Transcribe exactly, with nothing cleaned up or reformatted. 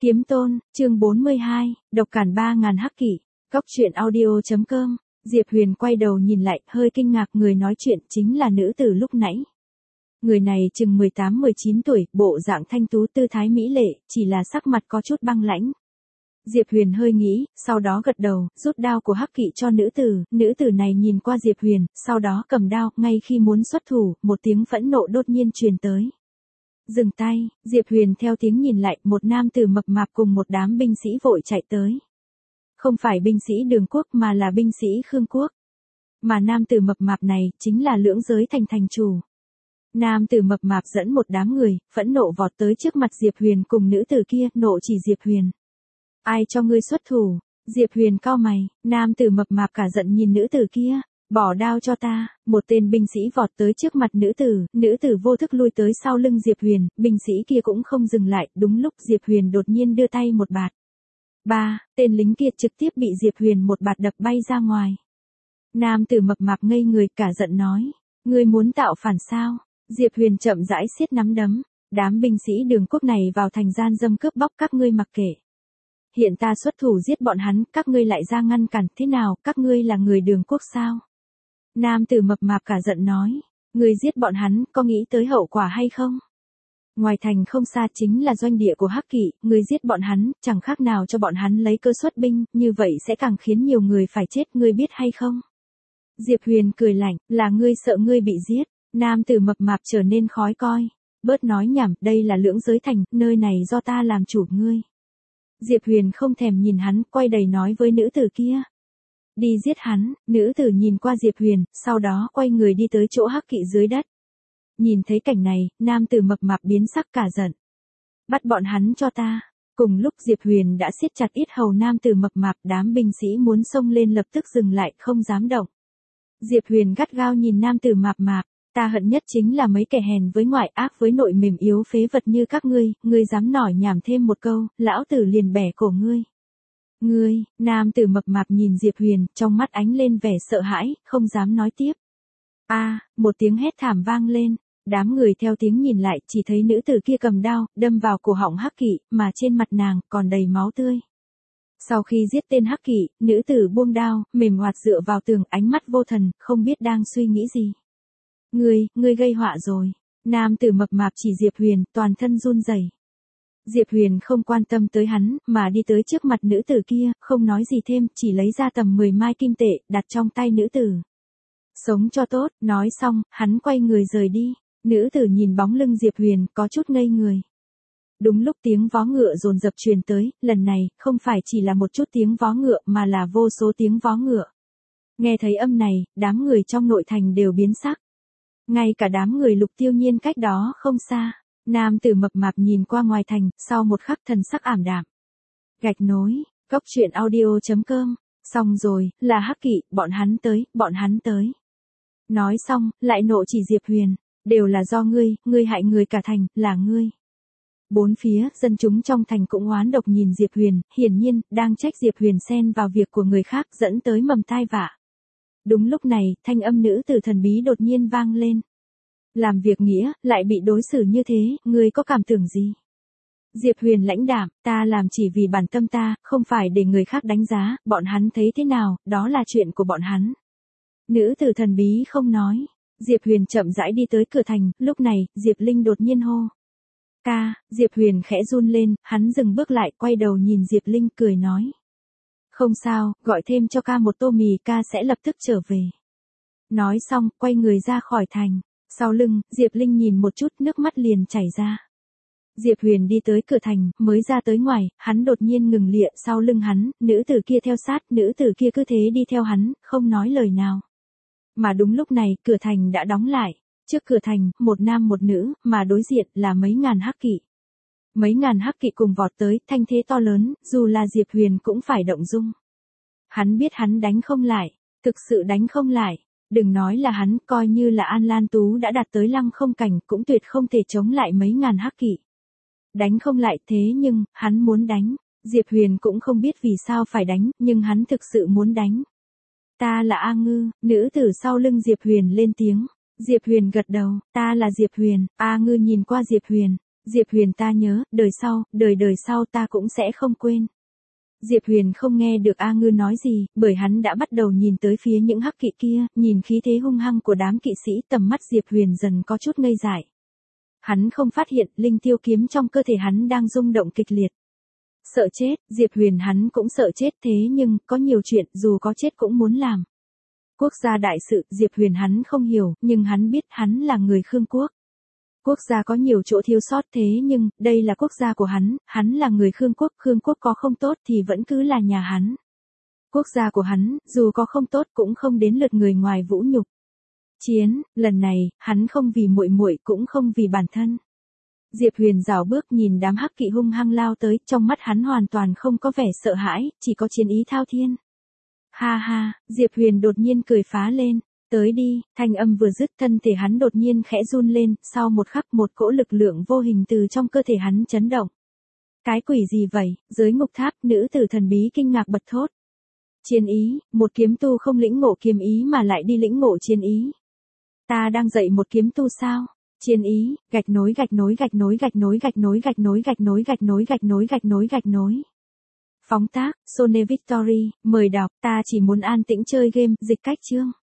Kiếm Tôn, chương bốn mươi hai, độc cản ba ngàn hắc kỵ, góc truyện audio chấm com. Diệp Huyền quay đầu nhìn lại, hơi kinh ngạc, người nói chuyện chính là nữ tử lúc nãy. Người này chừng mười tám mười chín tuổi, bộ dạng thanh tú, tư thái mỹ lệ, chỉ là sắc mặt có chút băng lãnh. Diệp Huyền hơi nghĩ, sau đó gật đầu, rút đao của hắc kỵ cho nữ tử, nữ tử này nhìn qua Diệp Huyền, sau đó cầm đao, ngay khi muốn xuất thủ, một tiếng phẫn nộ đột nhiên truyền tới. Dừng tay, Diệp Huyền theo tiếng nhìn lại, một nam tử mập mạp cùng một đám binh sĩ vội chạy tới. Không phải binh sĩ Đường Quốc mà là binh sĩ Khương Quốc. Mà nam tử mập mạp này, chính là Lưỡng Giới Thành thành chủ. Nam tử mập mạp dẫn một đám người, phẫn nộ vọt tới trước mặt Diệp Huyền cùng nữ tử kia, nộ chỉ Diệp Huyền. Ai cho ngươi xuất thủ? Diệp Huyền cau mày, nam tử mập mạp cả giận nhìn nữ tử kia. Bỏ đao cho ta, một tên binh sĩ vọt tới trước mặt nữ tử, nữ tử vô thức lui tới sau lưng Diệp Huyền, binh sĩ kia cũng không dừng lại, đúng lúc Diệp Huyền đột nhiên đưa tay một bạt. Ba, tên lính kia trực tiếp bị Diệp Huyền một bạt đập bay ra ngoài. Nam tử mập mạp ngây người, cả giận nói, ngươi muốn tạo phản sao? Diệp Huyền chậm rãi siết nắm đấm, đám binh sĩ Đường Quốc này vào thành gian dâm cướp bóc các ngươi mặc kệ. Hiện ta xuất thủ giết bọn hắn, các ngươi lại ra ngăn cản, thế nào, các ngươi là người Đường Quốc sao? Nam tử mập mạp cả giận nói, ngươi giết bọn hắn, có nghĩ tới hậu quả hay không? Ngoài thành không xa chính là doanh địa của hắc kỵ, ngươi giết bọn hắn, chẳng khác nào cho bọn hắn lấy cơ xuất binh, như vậy sẽ càng khiến nhiều người phải chết, ngươi biết hay không? Diệp Huyền cười lạnh, là ngươi sợ ngươi bị giết. Nam tử mập mạp trở nên khói coi, bớt nói nhảm, đây là Lưỡng Giới Thành, nơi này do ta làm chủ ngươi. Diệp Huyền không thèm nhìn hắn, quay đầy nói với nữ tử kia. Đi giết hắn, nữ tử nhìn qua Diệp Huyền, sau đó quay người đi tới chỗ hắc kỵ dưới đất. Nhìn thấy cảnh này, nam tử mập mạp biến sắc cả giận. Bắt bọn hắn cho ta. Cùng lúc Diệp Huyền đã siết chặt yết hầu nam tử mập mạp, đám binh sĩ muốn xông lên lập tức dừng lại, không dám động. Diệp Huyền gắt gao nhìn nam tử mập mạp, ta hận nhất chính là mấy kẻ hèn với ngoại ác với nội mềm yếu phế vật như các ngươi, ngươi dám nổi nhảm thêm một câu, lão tử liền bẻ cổ ngươi. Ngươi, nam tử mập mạp nhìn Diệp Huyền, trong mắt ánh lên vẻ sợ hãi, không dám nói tiếp. A, à, một tiếng hét thảm vang lên, đám người theo tiếng nhìn lại, chỉ thấy nữ tử kia cầm đao, đâm vào cổ họng hắc kỵ, mà trên mặt nàng còn đầy máu tươi. Sau khi giết tên hắc kỵ, nữ tử buông đao, mềm hoạt dựa vào tường, ánh mắt vô thần, không biết đang suy nghĩ gì. Ngươi, ngươi gây họa rồi. Nam tử mập mạp chỉ Diệp Huyền, toàn thân run rẩy. Diệp Huyền không quan tâm tới hắn, mà đi tới trước mặt nữ tử kia, không nói gì thêm, chỉ lấy ra tầm mười mai kim tệ, đặt trong tay nữ tử. Sống cho tốt, nói xong, hắn quay người rời đi. Nữ tử nhìn bóng lưng Diệp Huyền, có chút ngây người. Đúng lúc tiếng vó ngựa dồn dập truyền tới, lần này, không phải chỉ là một chút tiếng vó ngựa mà là vô số tiếng vó ngựa. Nghe thấy âm này, đám người trong nội thành đều biến sắc. Ngay cả đám người Lục Tiêu Nhiên cách đó không xa. Nam tử mập mạp nhìn qua ngoài thành, sau một khắc thần sắc ảm đạm. Gạch nối, góc truyện audio chấm com, xong rồi, là hắc kỵ, bọn hắn tới, bọn hắn tới. Nói xong, lại nộ chỉ Diệp Huyền, đều là do ngươi, ngươi hại người cả thành, là ngươi. Bốn phía, dân chúng trong thành cũng oán độc nhìn Diệp Huyền, hiển nhiên, đang trách Diệp Huyền xen vào việc của người khác dẫn tới mầm tai vạ. Đúng lúc này, thanh âm nữ tử thần bí đột nhiên vang lên. Làm việc nghĩa, lại bị đối xử như thế, ngươi có cảm tưởng gì? Diệp Huyền lãnh đạm, ta làm chỉ vì bản tâm ta, không phải để người khác đánh giá, bọn hắn thấy thế nào, đó là chuyện của bọn hắn. Nữ tử thần bí không nói. Diệp Huyền chậm rãi đi tới cửa thành, lúc này, Diệp Linh đột nhiên hô. Ca, Diệp Huyền khẽ run lên, hắn dừng bước lại, quay đầu nhìn Diệp Linh, cười nói. Không sao, gọi thêm cho ca một tô mì, ca sẽ lập tức trở về. Nói xong, quay người ra khỏi thành. Sau lưng, Diệp Linh nhìn một chút, nước mắt liền chảy ra. Diệp Huyền đi tới cửa thành, mới ra tới ngoài, hắn đột nhiên ngừng lịa, sau lưng hắn, nữ tử kia theo sát, nữ tử kia cứ thế đi theo hắn, không nói lời nào. Mà đúng lúc này, cửa thành đã đóng lại. Trước cửa thành, một nam một nữ, mà đối diện là mấy ngàn hắc kỵ. Mấy ngàn hắc kỵ cùng vọt tới, thanh thế to lớn, dù là Diệp Huyền cũng phải động dung. Hắn biết hắn đánh không lại, thực sự đánh không lại. Đừng nói là hắn, coi như là An Lan Tú đã đạt tới lăng không cảnh, cũng tuyệt không thể chống lại mấy ngàn hắc kỵ. Đánh không lại thế nhưng, hắn muốn đánh. Diệp Huyền cũng không biết vì sao phải đánh, nhưng hắn thực sự muốn đánh. Ta là A Ngư, nữ tử sau lưng Diệp Huyền lên tiếng. Diệp Huyền gật đầu, ta là Diệp Huyền, A Ngư nhìn qua Diệp Huyền. Diệp Huyền ta nhớ, đời sau, đời đời sau ta cũng sẽ không quên. Diệp Huyền không nghe được A Ngư nói gì, bởi hắn đã bắt đầu nhìn tới phía những hắc kỵ kia, nhìn khí thế hung hăng của đám kỵ sĩ, tầm mắt Diệp Huyền dần có chút ngây dại. Hắn không phát hiện linh tiêu kiếm trong cơ thể hắn đang rung động kịch liệt. Sợ chết, Diệp Huyền hắn cũng sợ chết, thế nhưng, có nhiều chuyện dù có chết cũng muốn làm. Quốc gia đại sự, Diệp Huyền hắn không hiểu, nhưng hắn biết hắn là người Khương quốc. Quốc gia có nhiều chỗ thiếu sót, thế nhưng, đây là quốc gia của hắn, hắn là người Khương quốc, Khương quốc có không tốt thì vẫn cứ là nhà hắn. Quốc gia của hắn, dù có không tốt cũng không đến lượt người ngoài vũ nhục. Chiến, lần này, hắn không vì muội muội cũng không vì bản thân. Diệp Huyền rảo bước nhìn đám hắc kỵ hung hăng lao tới, trong mắt hắn hoàn toàn không có vẻ sợ hãi, chỉ có chiến ý thao thiên. Ha ha, Diệp Huyền đột nhiên cười phá lên, tới đi, thanh âm vừa dứt thân thể hắn đột nhiên khẽ run lên, sau một khắc một cỗ lực lượng vô hình từ trong cơ thể hắn chấn động. Cái quỷ gì vậy, dưới ngục tháp, nữ tử thần bí kinh ngạc bật thốt. Chiến ý, một kiếm tu không lĩnh ngộ kiếm ý mà lại đi lĩnh ngộ chiến ý. Ta đang dạy một kiếm tu sao? Chiến ý, gạch nối gạch nối gạch nối gạch nối gạch nối gạch nối gạch nối gạch nối gạch nối gạch nối gạch nối. Phóng tác, Sone Victory, mời đọc, ta chỉ muốn an tĩnh chơi game, dịch cách chương.